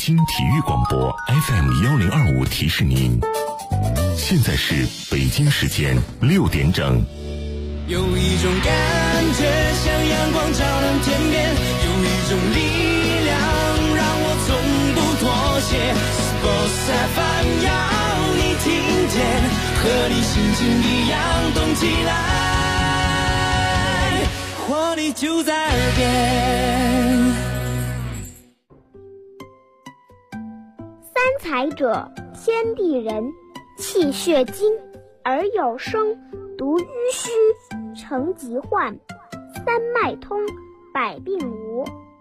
京体育广播 FM1025提示您，现在是北京时间6点整。 有一种感觉像阳光照亮天边，有一种力量让我从不妥协。Sports FM 要你听见，和你心情一样动起来，活力就在耳边。 三才者，天地人，气血精，而有声，独淤虚，成疾患，三脉通，百病无。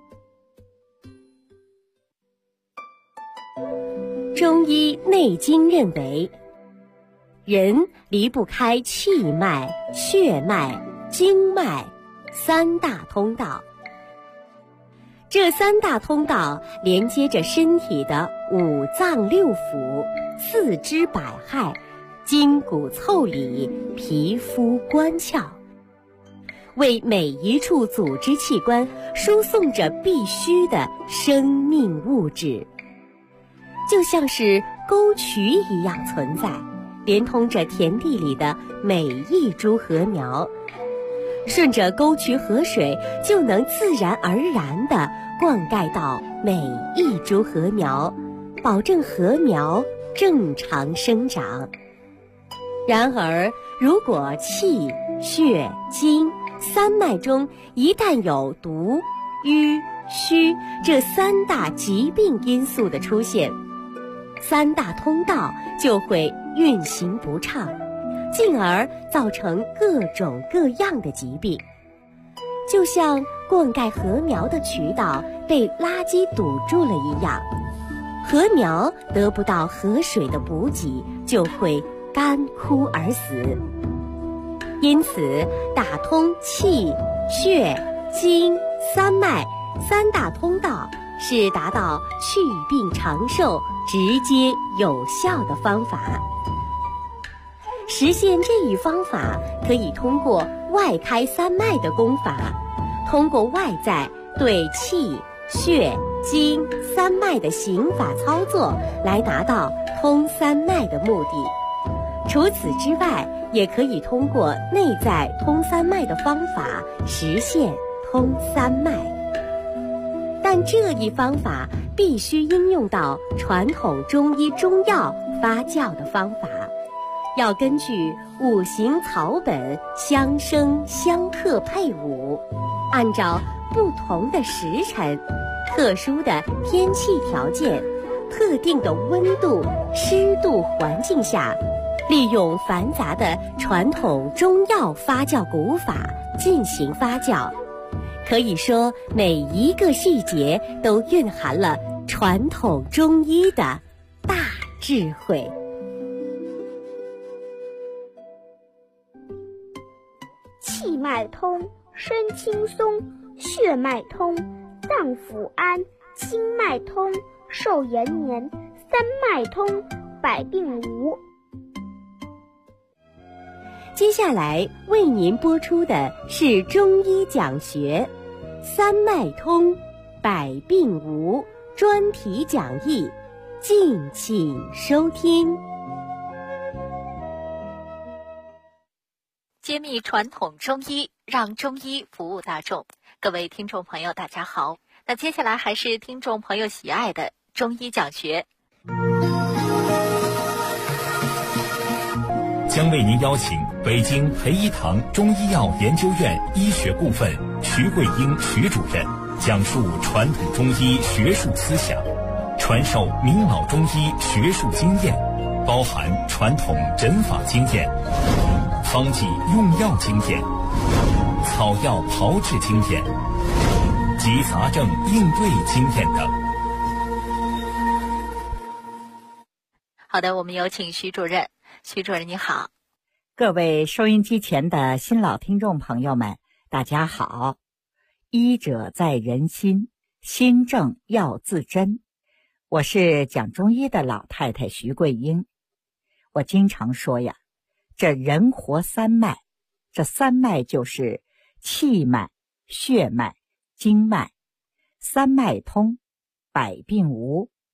中医内经认为，人离不开气脉、血脉、经脉三大通道。这三大通道连接着身体的五脏六腑、四肢百骸、筋骨腠理、皮肤关窍，为每一处组织器官输送着必须的生命物质，就像是沟渠一样存在，连通着田地里的每一株禾苗。顺着沟渠河水，就能自然而然地灌溉到每一株禾苗，保证禾苗正常生长。然而，如果气、血、精三脉中一旦有毒、瘀、虚这三大疾病因素的出现，三大通道就会运行不畅，进而造成各种各样的疾病。就像灌溉禾苗的渠道被垃圾堵住了一样，禾苗得不到河水的补给，就会干枯而死。因此，打通气、血、精三脉三大通道是达到祛病长寿、直接有效的方法。实现这一方法，可以通过外开三脉的功法，通过外在对气、血、精三脉的行法操作来达到通三脉的目的。除此之外，也可以通过内在通三脉的方法实现通三脉。但这一方法必须应用到传统中医中药发酵的方法，要根据五行草本相生相克配伍，按照不同的时辰、特殊的天气条件、特定的温度、湿度环境下，利用繁杂的传统中药发酵古法进行发酵。可以说，每一个细节都蕴含了传统中医的大智慧。 气脉通，身轻松；血脉通，脏腑安；经脉通，寿延年；三脉通，百病无。 接下来为您播出的是中医讲学三脉通，百病无专题讲义，敬请收听。 揭秘传统中医，让中医服务大众。各位听众朋友大家好，那接下来还是听众朋友喜爱的中医讲学， 将为您邀请北京培一堂中医药研究院医学部分徐桂英徐主任讲述传统中医学术思想，传授明老中医学术经验，包含传统诊法经验、方剂用药经验、草药炮制经验及杂症应对经验等。 好的，我们有请徐主任。徐主任你好。 各位收音机前的新老听众朋友们，大家好。医者在人心，心正要自珍。我是讲中医的老太太徐桂英。我经常说呀，这人活三脉，这三脉就是气脉、血脉、经脉，三脉通，百病无，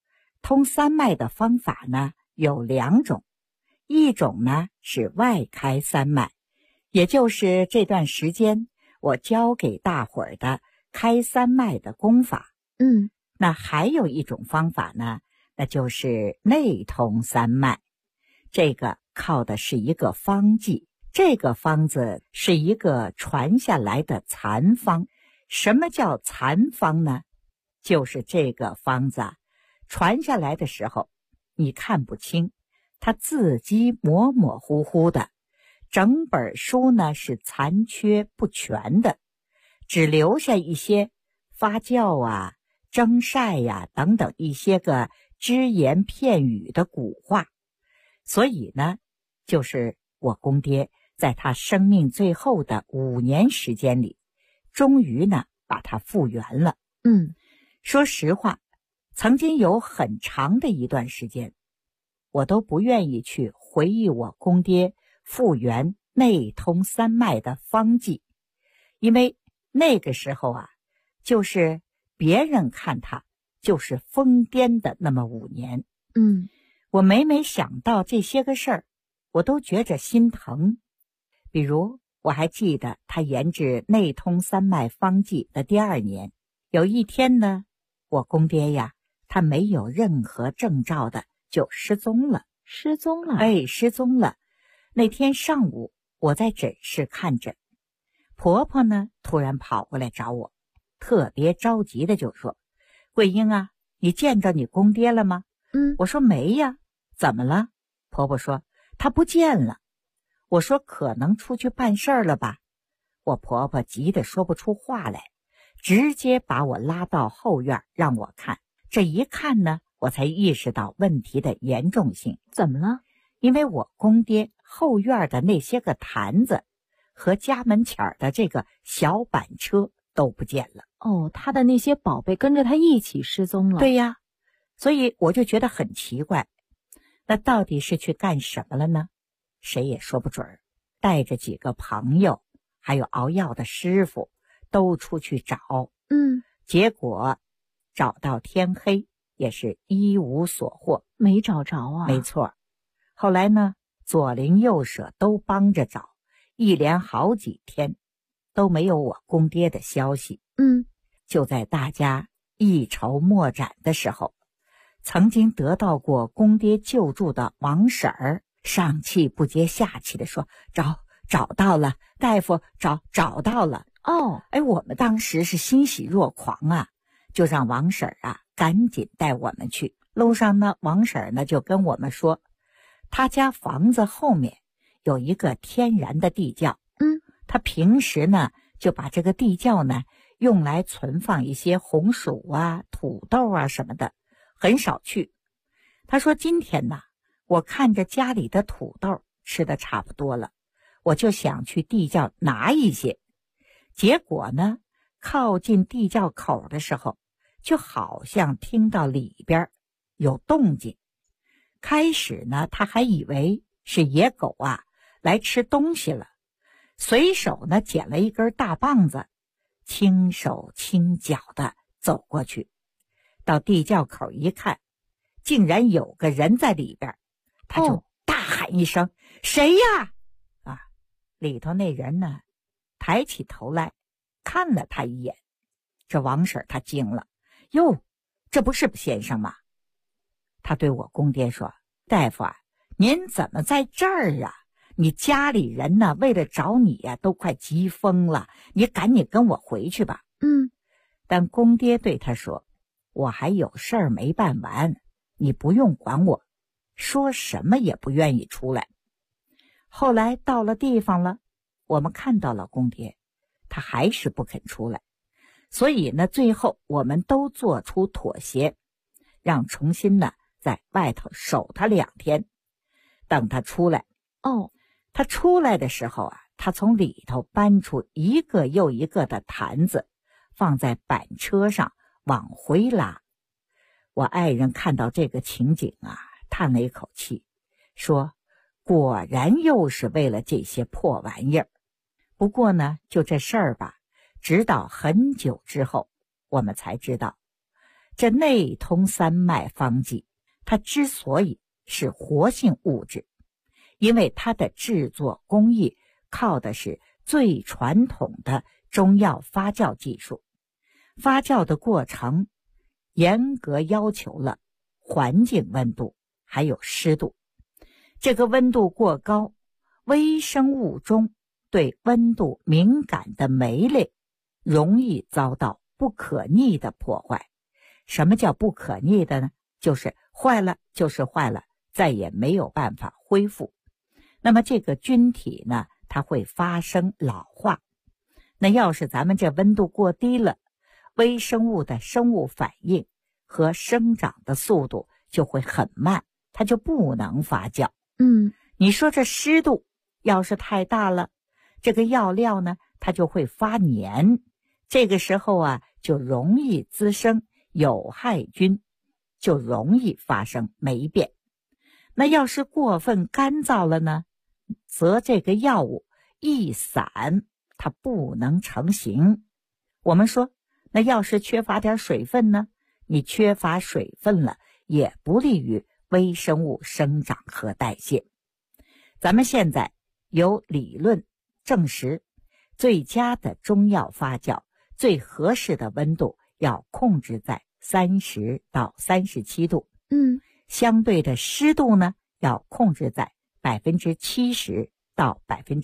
通三脉的方法呢有2种，一种呢是外开三脉，也就是这段时间我教给大伙儿的开三脉的功法。那还有一种方法呢，那就是内通三脉，这个靠的是一个方剂，这个方子是一个传下来的残方。什么叫残方呢？就是这个方子传下来的时候你看不清，它字迹模模糊糊的，整本书呢是残缺不全的，只留下一些发酵蒸晒等等一些个只言片语的古话。所以呢，就是我公爹在他生命最后的5年时间里，终于呢把它复原了。说实话，曾经有很长的一段时间，我都不愿意去回忆我公爹复原内通三脉的方剂，因为那个时候就是别人看他就是疯癫的那么5年。我每想到这些个事儿，我都觉着心疼。比如我还记得他研制内通三脉方剂的第2年，有一天呢，我公爹他没有任何征兆的就失踪了。失踪了。那天上午我在诊室看诊，婆婆呢突然跑过来找我，特别着急的就说：“桂英你见着你公爹了吗？”我说没呀。怎么了？婆婆说他不见了。我说可能出去办事儿了吧。我婆婆急得说不出话来，直接把我拉到后院让我看。这一看呢，我才意识到问题的严重性。怎么了？因为我公爹后院的那些个坛子和家门前的这个小板车都不见了。 他的那些宝贝跟着他一起失踪了。 对呀，所以我就觉得很奇怪，那到底是去干什么了呢？谁也说不准。带着几个朋友还有熬药的师傅都出去找，结果找到天黑，也是一无所获， 没找着没错。后来呢，左邻右舍都帮着找，一连好几天都没有我公爹的消息。就在大家一筹莫展的时候，曾经得到过公爹救助的王婶儿上气不接下气地说：“找到了，大夫找到了。”我们当时是欣喜若狂就让王婶儿赶紧带我们去。路上呢，王婶儿呢就跟我们说，他家房子后面有一个天然的地窖，他平时呢就把这个地窖呢用来存放一些红薯土豆什么的，很少去。他说今天呢，我看着家里的土豆吃的差不多了，我就想去地窖拿一些。结果呢，靠近地窖口的时候，就好像听到里边有动静。开始呢，他还以为是野狗来吃东西了，随手呢捡了一根大棒子，轻手轻脚的走过去，到地窖口一看，竟然有个人在里边，他就大喊一声：“谁呀？”里头那人呢抬起头来看了他一眼。这王婶他惊了：“哟，这不是先生吗？”他对我公爹说：“大夫您怎么在这儿你家里人呢为了找你都快急疯了，你赶紧跟我回去吧。”但公爹对他说：“我还有事儿没办完，你不用管我。”说什么也不愿意出来。后来到了地方了，我们看到了公爹，他还是不肯出来。所以呢，最后我们都做出妥协，让重新呢在外头守他2天，等他出来。他出来的时候他从里头搬出一个又一个的坛子，放在板车上往回拉。我爱人看到这个情景叹了一口气，说：“果然又是为了这些破玩意儿。”不过呢，就这事儿吧，直到很久之后，我们才知道，这内通三脉方剂它之所以是活性物质，因为它的制作工艺靠的是最传统的中药发酵技术。发酵的过程严格要求了环境温度还有湿度。这个温度过高，微生物中对温度敏感的酶类容易遭到不可逆的破坏。什么叫不可逆的呢？就是坏了就是坏了，再也没有办法恢复。那么这个菌体呢，它会发生老化。那要是咱们这温度过低了，微生物的生物反应和生长的速度就会很慢，它就不能发酵。你说这湿度要是太大了，这个药料呢，它就会发黏，这个时候啊，就容易滋生有害菌，就容易发生霉变。那要是过分干燥了呢，则这个药物一散，它不能成型。我们说，那要是缺乏点水分呢，你缺乏水分了，也不利于微生物生长和代谢。咱们现在有理论证实，最佳的中药发酵最合适的温度要控制在30到37度。相对的湿度呢，要控制在70%到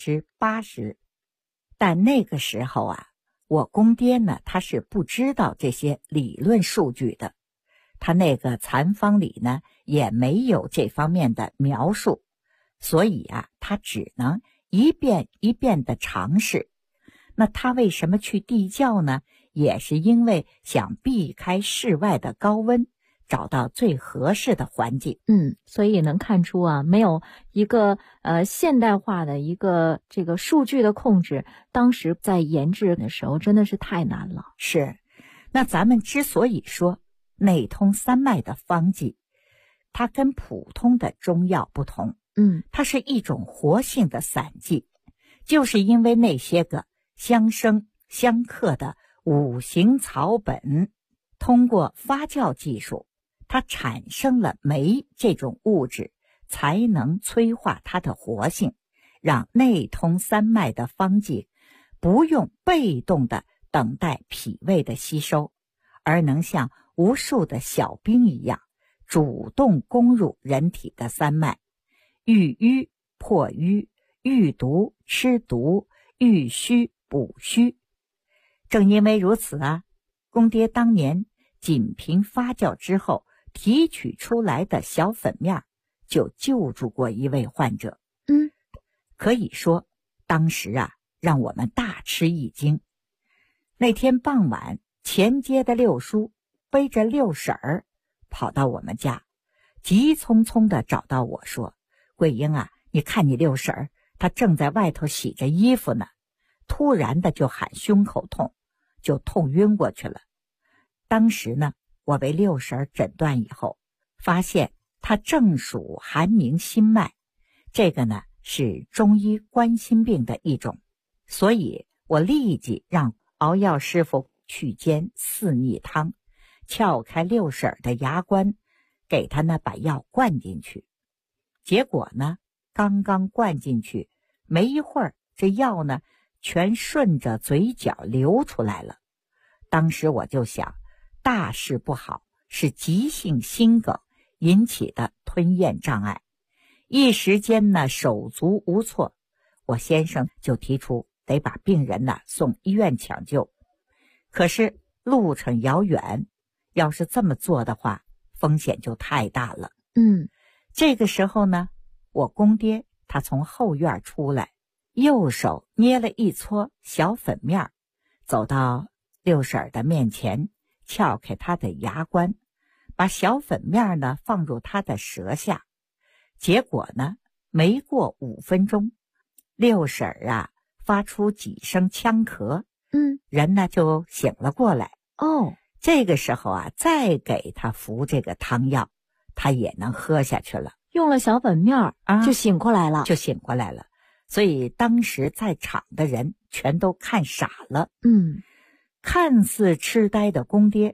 80%。但那个时候啊，我公爹呢，他是不知道这些理论数据的，他那个残方里呢，也没有这方面的描述，所以啊，他只能一遍一遍的尝试。那他为什么去地窖呢？也是因为想避开室外的高温，找到最合适的环境。 所以能看出啊，没有一个现代化的一个这个数据的控制，当时在研制的时候真的是太难了。 是，那咱们之所以说内通三脉的方剂，它跟普通的中药不同，它是一种活性的散剂，就是因为那些个相生相克的五行草本，通过发酵技术，它产生了酶这种物质，才能催化它的活性，让内通三脉的方剂不用被动的等待脾胃的吸收，而能像无数的小兵一样，主动攻入人体的三脉，遇瘀破瘀，遇毒吃毒，遇虚补虚。正因为如此啊，公爹当年仅凭发酵之后提取出来的小粉面就救助过一位患者。可以说当时啊，让我们大吃一惊。那天傍晚，前街的六叔背着六婶儿跑到我们家，急匆匆地找到我说，桂英啊，你看你六婶儿，她正在外头洗着衣服呢，突然的就喊胸口痛，就痛晕过去了。当时呢，我为六婶儿诊断以后，发现她正属寒凝心脉，这个呢是中医冠心病的一种，所以我立即让熬药师傅去煎四逆汤，撬开六婶儿的牙关，给她呢把药灌进去。结果呢，刚刚灌进去没一会儿，这药呢全顺着嘴角流出来了。当时我就想，大事不好，是急性心梗引起的吞咽障碍。一时间呢手足无措，我先生就提出得把病人呢送医院抢救。可是路程遥远，要是这么做的话，风险就太大了。这个时候呢，我公爹他从后院出来，右手捏了一撮小粉面，走到六婶儿的面前，撬开她的牙关，把小粉面呢放入她的舌下。结果呢，没过5分钟，六婶儿啊发出几声呛咳，人呢就醒了过来。这个时候啊，再给她服这个汤药，她也能喝下去了。 用了小粉面就醒过来了， 所以当时在场的人全都看傻了。看似痴呆的公爹，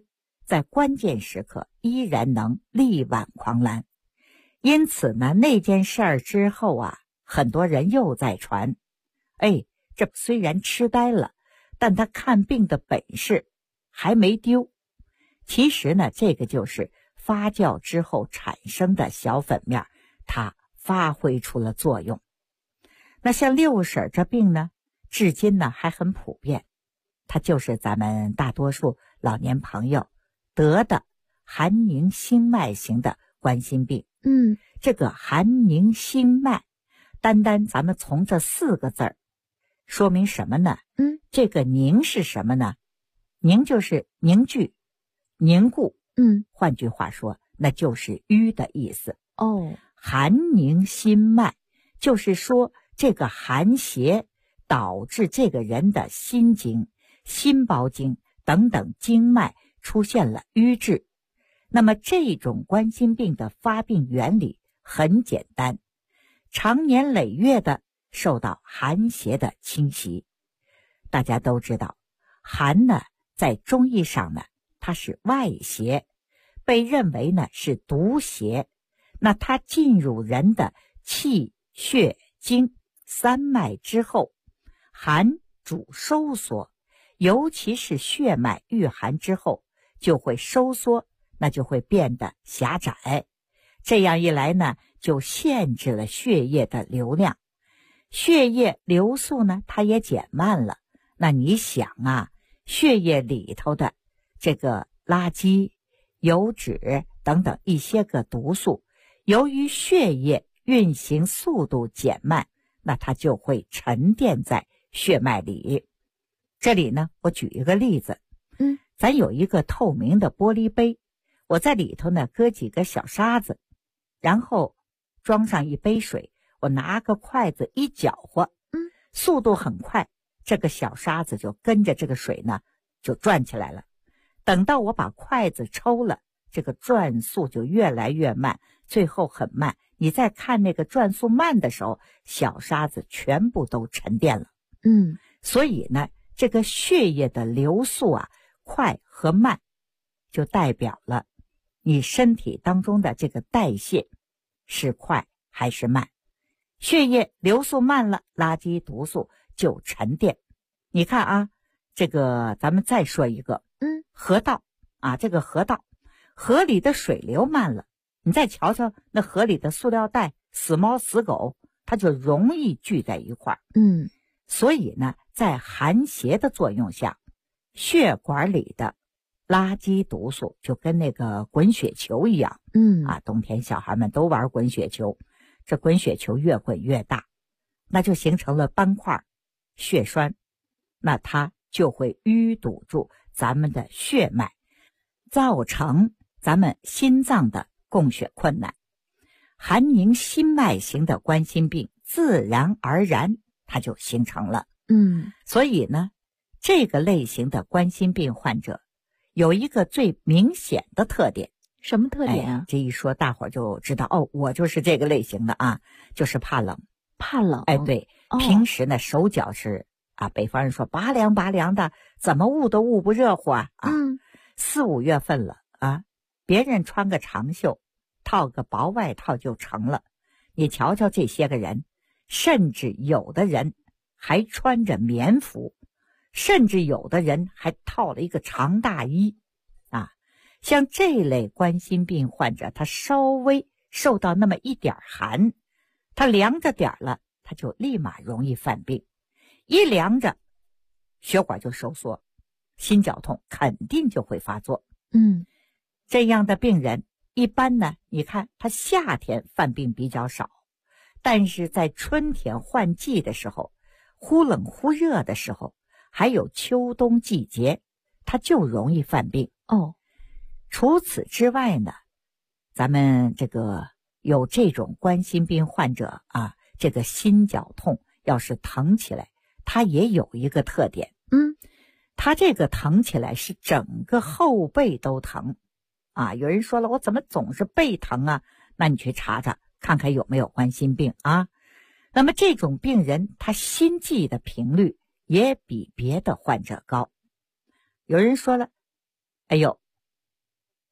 在关键时刻依然能力挽狂澜。因此呢，那件事儿之后啊，很多人又在传，这虽然痴呆了，但他看病的本事还没丢。其实呢，这个就是发酵之后产生的小粉面，它发挥出了作用。那像六婶这病呢，至今呢还很普遍，它就是咱们大多数老年朋友得的寒凝心脉型的冠心病。这个寒凝心脉，单单咱们从这4个字儿说明什么呢？这个凝是什么呢？凝就是凝聚、凝固。换句话说，那就是瘀的意思。寒凝心脉，就是说这个寒邪导致这个人的心经、心包经等等经脉出现了瘀滞。那么这种冠心病的发病原理很简单，长年累月的受到寒邪的侵袭。大家都知道，寒呢在中医上呢，它是外邪，被认为呢是毒邪。那它进入人的气血经三脉之后，寒主收缩，尤其是血脉遇寒之后就会收缩，那就会变得狭窄。这样一来呢，就限制了血液的流量，血液流速呢它也减慢了。那你想啊，血液里头的这个垃圾、油脂等等一些个毒素，由于血液运行速度减慢，那它就会沉淀在血脉里。这里呢，我举一个例子。咱有一个透明的玻璃杯，我在里头呢搁几个小沙子，然后装上一杯水，我拿个筷子一搅和，速度很快，这个小沙子就跟着这个水呢就转起来了。等到我把筷子抽了，这个转速就越来越慢，最后很慢。你再看那个转速慢的时候，小沙子全部都沉淀了。所以呢，这个血液的流速啊，快和慢，就代表了你身体当中的这个代谢是快还是慢。血液流速慢了，垃圾毒素就沉淀。你看啊，这个咱们再说一个，河道啊，这个河道，河里的水流慢了，你再瞧瞧那河里的塑料袋、死猫死狗，它就容易聚在一块儿。所以呢，在寒邪的作用下，血管里的垃圾毒素就跟那个滚雪球一样。冬天小孩们都玩滚雪球，这滚雪球越滚越大，那就形成了斑块、血栓，那它就会淤堵住咱们的血脉，造成咱们心脏的供血困难。寒凝心脉型的冠心病自然而然它就形成了。所以呢，这个类型的冠心病患者有一个最明显的特点。 什么特点啊？ 这一说大伙儿就知道，我就是这个类型的啊，就是怕冷。 怕冷？ 对，平时呢手脚是北方人说拔凉拔凉的，怎么捂都捂不热乎啊。4、5月份了啊，别人穿个长袖，套个薄外套就成了。你瞧瞧这些个人，甚至有的人还穿着棉服，甚至有的人还套了一个长大衣啊。像这类冠心病患者，他稍微受到那么一点寒，他凉着点了，他就立马容易犯病。一凉着，血管就收缩，心绞痛肯定就会发作。这样的病人一般呢，你看他夏天犯病比较少，但是在春天换季的时候，忽冷忽热的时候，还有秋冬季节，他就容易犯病。除此之外呢，咱们这个有这种冠心病患者啊，这个心绞痛要是疼起来，它也有一个特点。它这个疼起来是整个后背都疼啊。有人说了，我怎么总是背疼啊？那你去查查看看有没有冠心病啊。那么这种病人他心悸的频率也比别的患者高。有人说了，哎呦，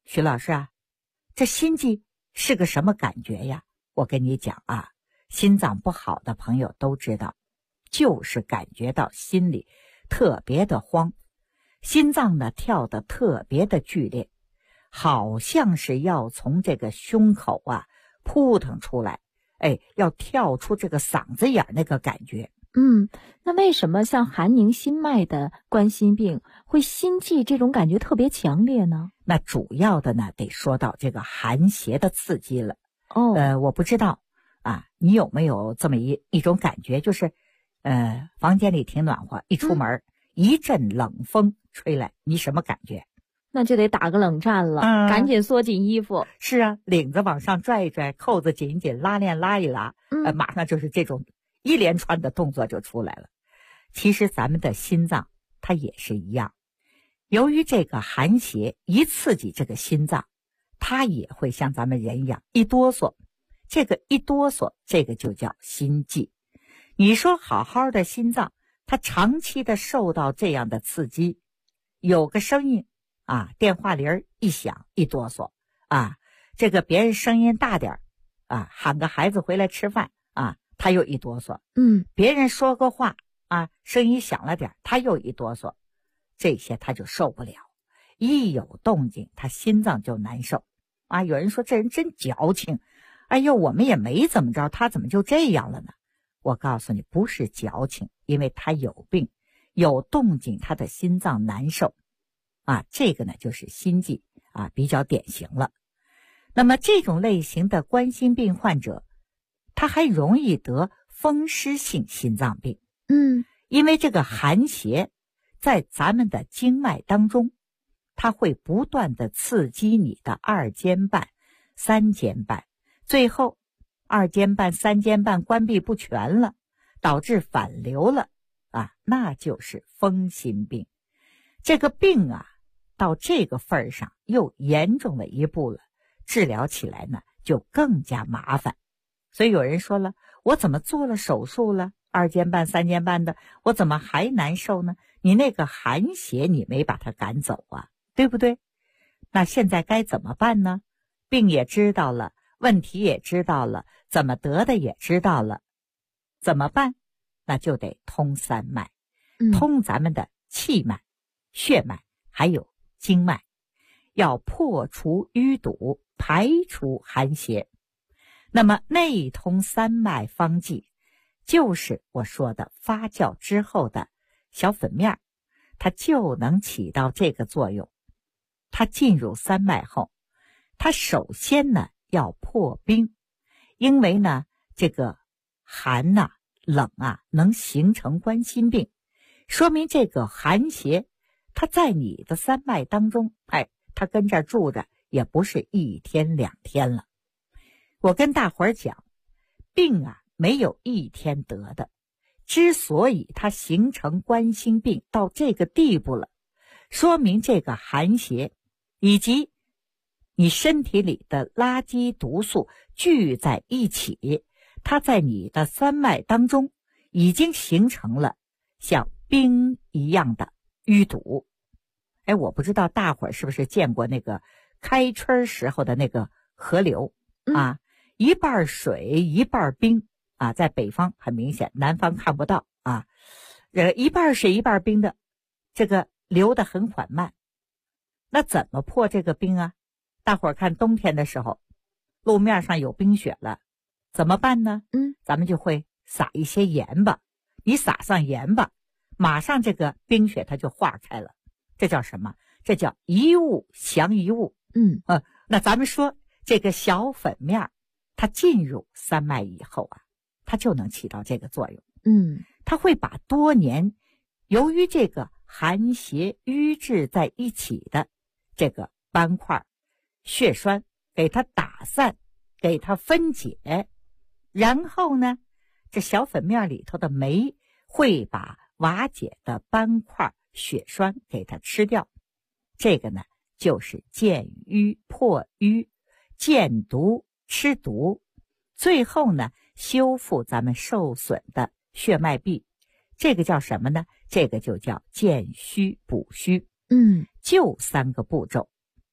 徐老师啊，这心悸是个什么感觉呀？我跟你讲啊，心脏不好的朋友都知道，就是感觉到心里特别的慌，心脏呢跳得特别的剧烈，好像是要从这个胸口啊扑腾出来，要跳出这个嗓子眼那个感觉。 那为什么像寒凝心脉的冠心病会心悸这种感觉特别强烈呢？ 那主要的呢得说到这个寒邪的刺激了。我不知道啊，你有没有这么一种感觉，就是房间里挺暖和，一出门一阵冷风吹来，你什么感觉？ 那就得打个冷战了，赶紧缩紧衣服。 是啊，领子往上拽一拽，扣子紧一紧，拉链拉一拉，马上就是这种一连串的动作就出来了。其实咱们的心脏它也是一样，由于这个寒邪一刺激这个心脏，它也会像咱们人一样一哆嗦，这个一哆嗦，这个就叫心悸。你说好好的心脏，它长期的受到这样的刺激，有个声音啊，电话铃一响一哆嗦啊，这个别人声音大点啊，喊个孩子回来吃饭啊，他又一哆嗦。别人说个话啊，声音响了点，他又一哆嗦，这些他就受不了，一有动静他心脏就难受啊。有人说这人真矫情，哎呦，我们也没怎么着，他怎么就这样了呢？我告诉你，不是矫情，因为他有病，有动静他的心脏难受啊，这个呢就是心悸啊，比较典型了。那么这种类型的冠心病患者，他还容易得风湿性心脏病。因为这个寒邪在咱们的经脉当中，它会不断的刺激你的二间瓣、三间瓣，最后二间瓣、三间瓣关闭不全了，导致反流了啊，那就是风心病。这个病啊，到这个份儿上又严重了一步了，治疗起来呢就更加麻烦。所以有人说了，我怎么做了手术了，二间瓣、三间瓣的，我怎么还难受呢？你那个寒邪你没把它赶走啊，对不对？那现在该怎么办呢？病也知道了，问题也知道了，怎么得的也知道了，怎么办？那就得通三脉，通咱们的气脉、血脉还有经脉，要破除淤堵，排除寒邪。那么内通三脉方剂，就是我说的发酵之后的小粉面，它就能起到这个作用。它进入三脉后，它首先呢要破冰，因为呢这个寒啊、冷啊能形成冠心病，说明这个寒邪它在你的三脉当中，它跟这儿住着也不是一天两天了。我跟大伙儿讲，病啊没有一天得的，之所以它形成冠心病到这个地步了，说明这个寒邪以及你身体里的垃圾毒素聚在一起，它在你的三脉当中已经形成了像冰一样的淤堵。我不知道大伙儿是不是见过那个开春时候的那个河流啊，一半水一半冰啊，在北方很明显，南方看不到啊。一半水一半冰的，这个流得很缓慢。那怎么破这个冰啊？大伙儿看冬天的时候，路面上有冰雪了，怎么办呢？咱们就会撒一些盐吧。你撒上盐吧，马上这个冰雪它就化开了。这叫什么？这叫一物降一物。那咱们说这个小粉面，它进入三脉以后啊，它就能起到这个作用。它会把多年由于这个寒邪瘀滞在一起的这个斑块、血栓给它打散，给它分解，然后呢，这小粉面里头的酶会把瓦解的斑块、血栓给它吃掉。这个呢就是见瘀破瘀，见毒吃毒，最后呢修复咱们受损的血脉壁。这个叫什么呢？这个就叫见虚补虚。就3个步骤。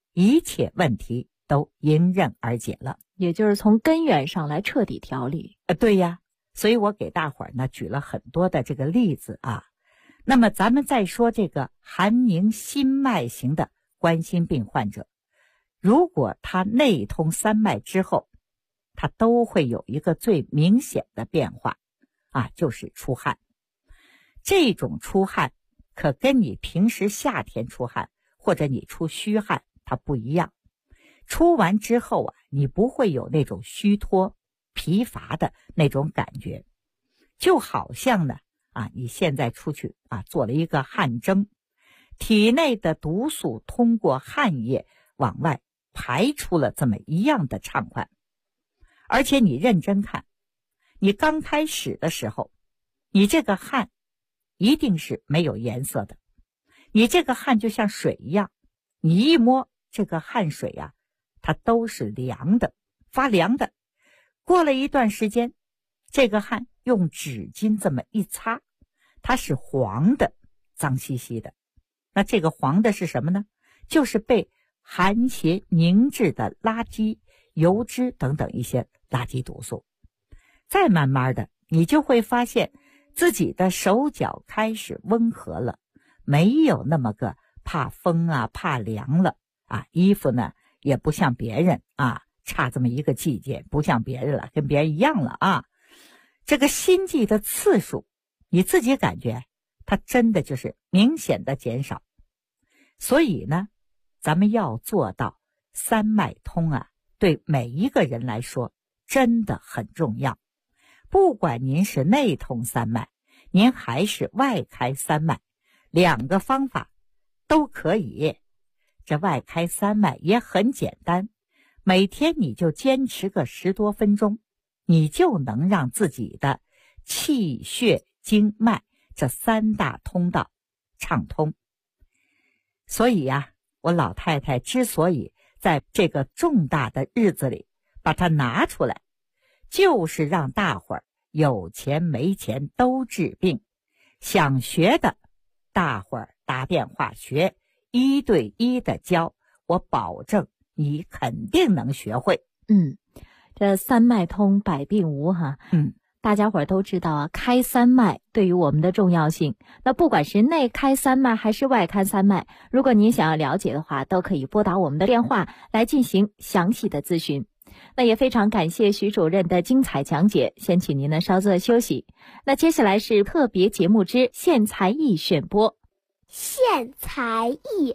一切问题都迎刃而解了。 也就是从根源上来彻底调理。 对呀，所以我给大伙儿呢举了很多的这个例子啊。那么咱们再说这个寒凝心脉型的冠心病患者，如果他内通三脉之后，他都会有一个最明显的变化啊，就是出汗。这种出汗可跟你平时夏天出汗或者你出虚汗它不一样。出完之后啊，你不会有那种虚脱疲乏的那种感觉，就好像呢你现在出去做了一个汗蒸，体内的毒素通过汗液往外排出了这么一样的畅快。而且你认真看，你刚开始的时候，你这个汗一定是没有颜色的，你这个汗就像水一样，你一摸这个汗水啊，它都是凉的，发凉的。过了一段时间，这个汗用纸巾这么一擦，它是黄的，脏兮兮的。那这个黄的是什么呢？就是被寒邪凝滞的垃圾、油脂等等一些垃圾毒素。再慢慢的，你就会发现自己的手脚开始温和了，没有那么个怕风怕凉了衣服呢也不像别人差这么一个季节，不像别人了，跟别人一样了这个心悸的次数，你自己感觉它真的就是明显的减少。所以呢，咱们要做到三脉通对每一个人来说真的很重要。不管您是内通三脉，您还是外开三脉，两个方法都可以。这外开三脉也很简单，每天你就坚持个10多分钟，你就能让自己的气血经脉这3大通道畅通。所以我老太太之所以在这个重大的日子里把它拿出来，就是让大伙儿有钱没钱都治病。想学的大伙儿打电话学，1对1的教，我保证你肯定能学会。 这三脉通百病无大家伙儿都知道开三脉对于我们的重要性。那不管是内开三脉还是外开三脉，如果您想要了解的话，都可以拨打我们的电话来进行详细的咨询。那也非常感谢徐主任的精彩讲解，先请您呢稍作休息。那接下来是特别节目之献才艺选播。 献才艺。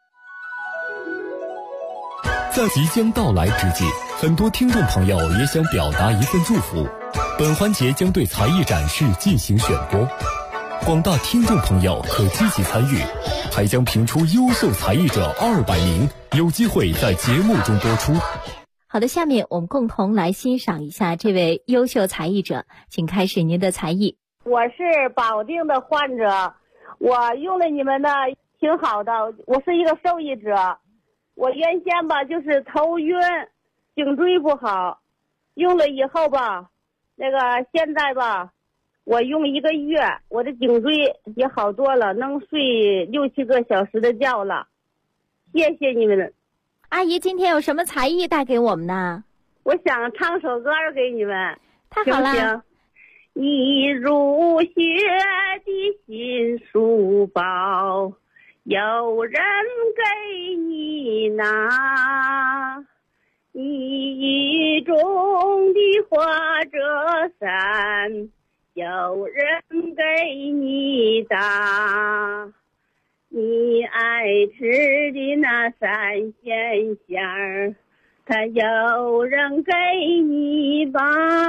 在即将到来之际，很多听众朋友也想表达一份祝福。本环节将对才艺展示进行选播，广大听众朋友可积极参与，还将评出优秀才艺者200名，有机会在节目中播出。 好的，下面我们共同来欣赏一下这位优秀才艺者，请开始您的才艺。 我是保定的患者，我用了你们的挺好的，我是一个受益者。我原先就是头晕，颈椎不好，用了以后现在我用1个月，我的颈椎也好多了，能睡6、7个小时的觉了。谢谢你们。 阿姨今天有什么才艺带给我们呢？ 我想唱首歌给你们。 太好了。 行行，你入学的新书包，有人给你拿，你雨中的花折伞，有人给你打，你爱吃的那3鲜馅儿，它有人给你包，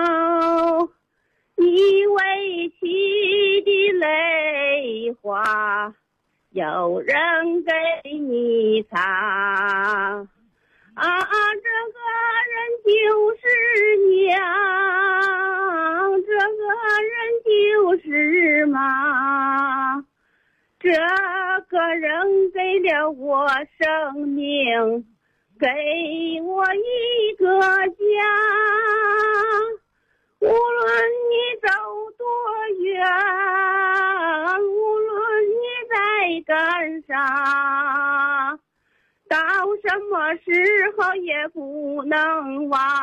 你委屈的泪花，有人给你擦。这个人就是娘，这个人就是妈，这个人给了我生命，给我一个家。无论你走多远，无论你在干啥， 到什么时候也不能忘。